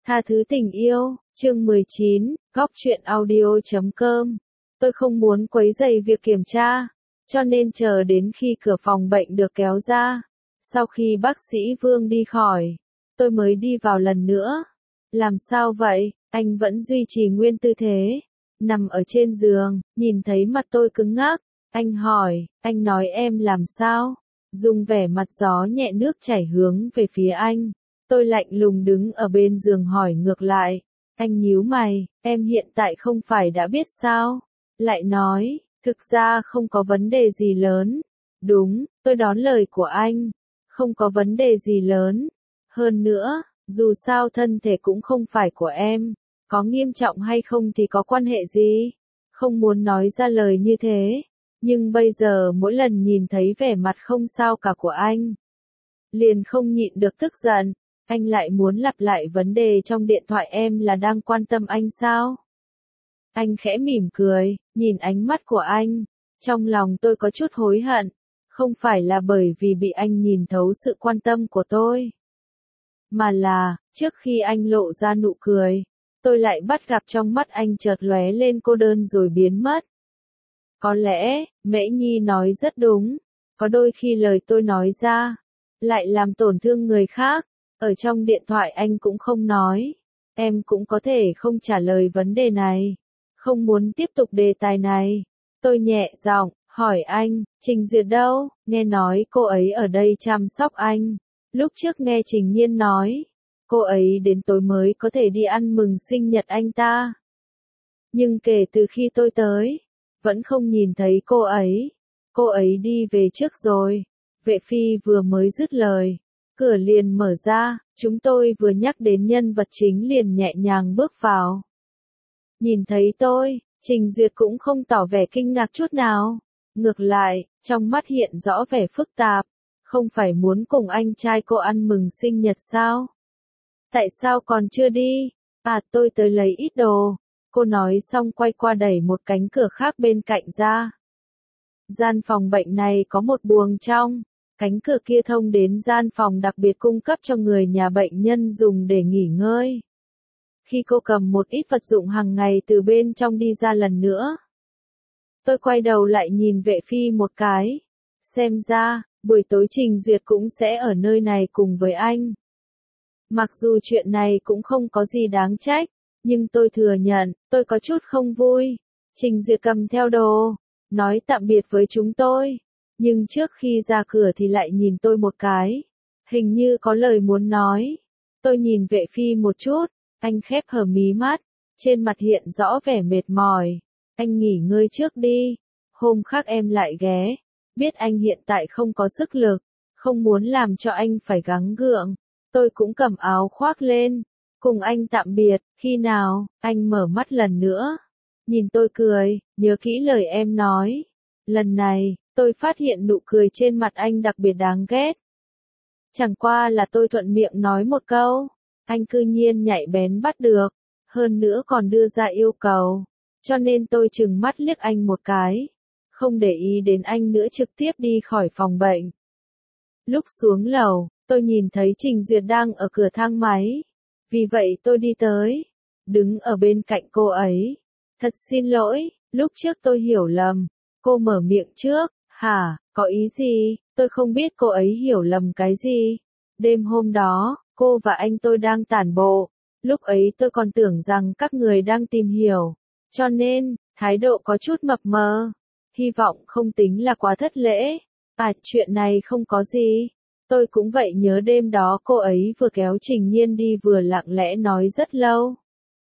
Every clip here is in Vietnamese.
Tha thứ tình yêu, chương 19, góc truyện audio.com. Tôi không muốn quấy rầy việc kiểm tra, cho nên chờ đến khi cửa phòng bệnh được kéo ra. Sau khi bác sĩ Vương đi khỏi, tôi mới đi vào lần nữa. Làm sao vậy? Anh vẫn duy trì nguyên tư thế, nằm ở trên giường, nhìn thấy mặt tôi cứng ngắc. Anh hỏi, anh nói em làm sao? Dùng vẻ mặt gió nhẹ nước chảy hướng về phía anh. Tôi lạnh lùng đứng ở bên giường hỏi ngược lại. Anh nhíu mày, em hiện tại không phải đã biết sao? Lại nói, thực ra không có vấn đề gì lớn. Đúng, tôi đón lời của anh. Không có vấn đề gì lớn. Hơn nữa, dù sao thân thể cũng không phải của em. Có nghiêm trọng hay không thì có quan hệ gì? Không muốn nói ra lời như thế. Nhưng bây giờ mỗi lần nhìn thấy vẻ mặt không sao cả của anh, liền không nhịn được tức giận. Anh lại muốn lặp lại vấn đề trong điện thoại em là đang quan tâm anh sao? Anh khẽ mỉm cười, nhìn ánh mắt của anh. Trong lòng tôi có chút hối hận. Không phải là bởi vì bị anh nhìn thấu sự quan tâm của tôi. Mà là, trước khi anh lộ ra nụ cười, tôi lại bắt gặp trong mắt anh chợt lóe lên cô đơn rồi biến mất. Có lẽ, Mễ Nhi nói rất đúng. Có đôi khi lời tôi nói ra, lại làm tổn thương người khác. Ở trong điện thoại anh cũng không nói. Em cũng có thể không trả lời vấn đề này. Không muốn tiếp tục đề tài này. Tôi nhẹ giọng, hỏi anh, Trình Duyệt đâu? Nghe nói cô ấy ở đây chăm sóc anh. Lúc trước nghe Trình Nhiên nói, cô ấy đến tối mới có thể đi ăn mừng sinh nhật anh ta. Nhưng kể từ khi tôi tới, vẫn không nhìn thấy cô ấy. Cô ấy đi về trước rồi. Vệ phi vừa mới dứt lời, cửa liền mở ra, chúng tôi vừa nhắc đến nhân vật chính liền nhẹ nhàng bước vào. Nhìn thấy tôi, Trình Duyệt cũng không tỏ vẻ kinh ngạc chút nào. Ngược lại, trong mắt hiện rõ vẻ phức tạp. Không phải muốn cùng anh trai cô ăn mừng sinh nhật sao? Tại sao còn chưa đi? À, tôi tới lấy ít đồ. Cô nói xong quay qua đẩy một cánh cửa khác bên cạnh ra. Gian phòng bệnh này có một buồng trong. Cánh cửa kia thông đến gian phòng đặc biệt cung cấp cho người nhà bệnh nhân dùng để nghỉ ngơi. Khi cô cầm một ít vật dụng hàng ngày từ bên trong đi ra lần nữa, tôi quay đầu lại nhìn Vệ phi một cái. Xem ra, buổi tối Trình Duyệt cũng sẽ ở nơi này cùng với anh. Mặc dù chuyện này cũng không có gì đáng trách, nhưng tôi thừa nhận, tôi có chút không vui. Trình Duyệt cầm theo đồ, nói tạm biệt với chúng tôi. Nhưng trước khi ra cửa thì lại nhìn tôi một cái. Hình như có lời muốn nói. Tôi nhìn Vệ phi một chút, anh khép hờ mí mắt. Trên mặt hiện rõ vẻ mệt mỏi. Anh nghỉ ngơi trước đi. Hôm khác em lại ghé. Biết anh hiện tại không có sức lực. Không muốn làm cho anh phải gắng gượng. Tôi cũng cầm áo khoác lên. Cùng anh tạm biệt. Khi nào, anh mở mắt lần nữa. Nhìn tôi cười, nhớ kỹ lời em nói. Lần này, tôi phát hiện nụ cười trên mặt anh đặc biệt đáng ghét. Chẳng qua là tôi thuận miệng nói một câu. Anh cư nhiên nhạy bén bắt được. Hơn nữa còn đưa ra yêu cầu. Cho nên tôi trừng mắt liếc anh một cái. Không để ý đến anh nữa trực tiếp đi khỏi phòng bệnh. Lúc xuống lầu, tôi nhìn thấy Trình Duyệt đang ở cửa thang máy. Vì vậy tôi đi tới. Đứng ở bên cạnh cô ấy. Thật xin lỗi, lúc trước tôi hiểu lầm. Cô mở miệng trước. Hả, có ý gì? Tôi không biết cô ấy hiểu lầm cái gì. Đêm hôm đó, cô và anh tôi đang tản bộ. Lúc ấy tôi còn tưởng rằng các người đang tìm hiểu. Cho nên, thái độ có chút mập mờ. Hy vọng không tính là quá thất lễ. À, chuyện này không có gì. Tôi cũng vậy, nhớ đêm đó cô ấy vừa kéo Trình Nhiên đi vừa lặng lẽ nói rất lâu.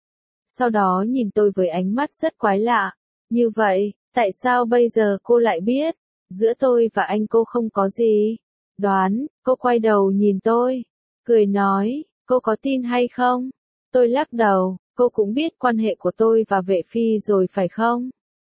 Sau đó nhìn tôi với ánh mắt rất quái lạ. Như vậy, tại sao bây giờ cô lại biết? Giữa tôi và anh cô không có gì. Đoán, cô quay đầu nhìn tôi. Cười nói, cô có tin hay không? Tôi lắc đầu, cô cũng biết quan hệ của tôi và Vệ phi rồi phải không?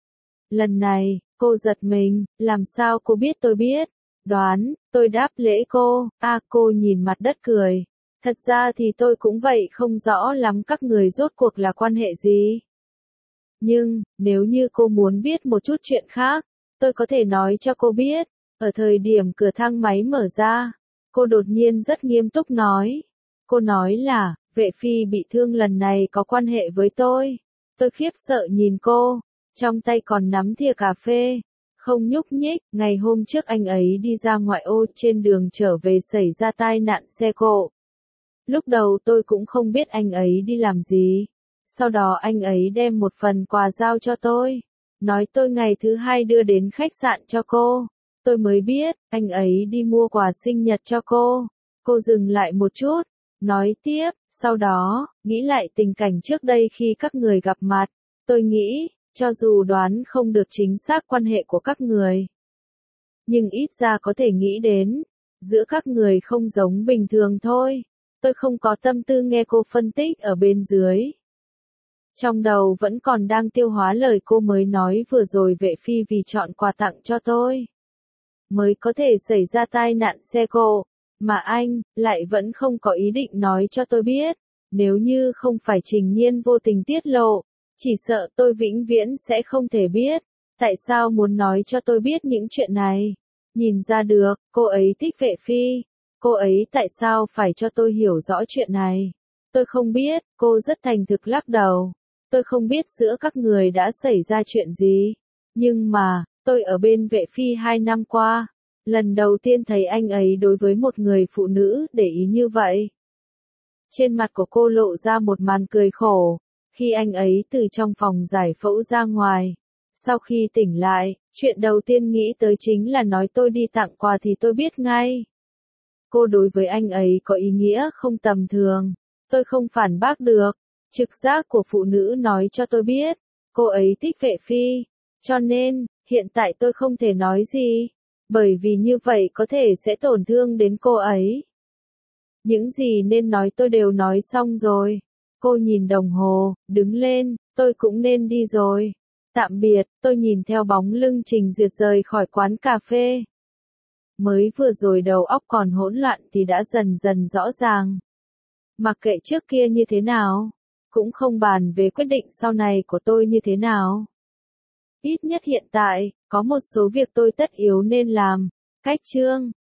Lần này, cô giật mình, làm sao cô biết tôi biết? Đoán, tôi đáp lễ cô. À, cô nhìn mặt đất cười. Thật ra thì tôi cũng vậy, không rõ lắm các người rốt cuộc là quan hệ gì. Nhưng, nếu như cô muốn biết một chút chuyện khác, tôi có thể nói cho cô biết. Ở thời điểm cửa thang máy mở ra, cô đột nhiên rất nghiêm túc nói. Cô nói là, Vệ phi bị thương lần này có quan hệ với tôi. Tôi khiếp sợ nhìn cô, trong tay còn nắm thìa cà phê, không nhúc nhích. Ngày hôm trước anh ấy đi ra ngoại ô, trên đường trở về xảy ra tai nạn xe cộ. Lúc đầu tôi cũng không biết anh ấy đi làm gì. Sau đó anh ấy đem một phần quà giao cho tôi, nói tôi ngày thứ hai đưa đến khách sạn cho cô. Tôi mới biết, anh ấy đi mua quà sinh nhật cho cô. Cô dừng lại một chút, nói tiếp, sau đó, nghĩ lại tình cảnh trước đây khi các người gặp mặt. Tôi nghĩ, cho dù đoán không được chính xác quan hệ của các người, nhưng ít ra có thể nghĩ đến, giữa các người không giống bình thường thôi. Tôi không có tâm tư nghe cô phân tích ở bên dưới. Trong đầu vẫn còn đang tiêu hóa lời cô mới nói vừa rồi. Vệ phi vì chọn quà tặng cho tôi, mới có thể xảy ra tai nạn xe cộ, mà anh lại vẫn không có ý định nói cho tôi biết. Nếu như không phải Trình Nhiên vô tình tiết lộ, chỉ sợ tôi vĩnh viễn sẽ không thể biết. Tại sao muốn nói cho tôi biết những chuyện này? Nhìn ra được, cô ấy thích Vệ phi. Cô ấy tại sao phải cho tôi hiểu rõ chuyện này? Tôi không biết. Cô rất thành thực lắc đầu. Tôi không biết giữa các người đã xảy ra chuyện gì. Nhưng mà, tôi ở bên Vệ phi 2 năm qua, lần đầu tiên thấy anh ấy đối với một người phụ nữ để ý như vậy. Trên mặt của cô lộ ra một màn cười khổ, khi anh ấy từ trong phòng giải phẫu ra ngoài. Sau khi tỉnh lại, chuyện đầu tiên nghĩ tới chính là nói tôi đi tặng quà thì tôi biết ngay. Cô đối với anh ấy có ý nghĩa không tầm thường. Tôi không phản bác được. Trực giác của phụ nữ nói cho tôi biết, cô ấy thích Vệ phi. Cho nên, hiện tại tôi không thể nói gì, bởi vì như vậy có thể sẽ tổn thương đến cô ấy. Những gì nên nói tôi đều nói xong rồi. Cô nhìn đồng hồ, đứng lên, tôi cũng nên đi rồi. Tạm biệt. Tôi nhìn theo bóng lưng Trình Duyệt rời khỏi quán cà phê. Mới vừa rồi đầu óc còn hỗn loạn thì đã dần dần rõ ràng. Mặc kệ trước kia như thế nào, cũng không bàn về quyết định sau này của tôi như thế nào. Ít nhất hiện tại, có một số việc tôi tất yếu nên làm. Cách chương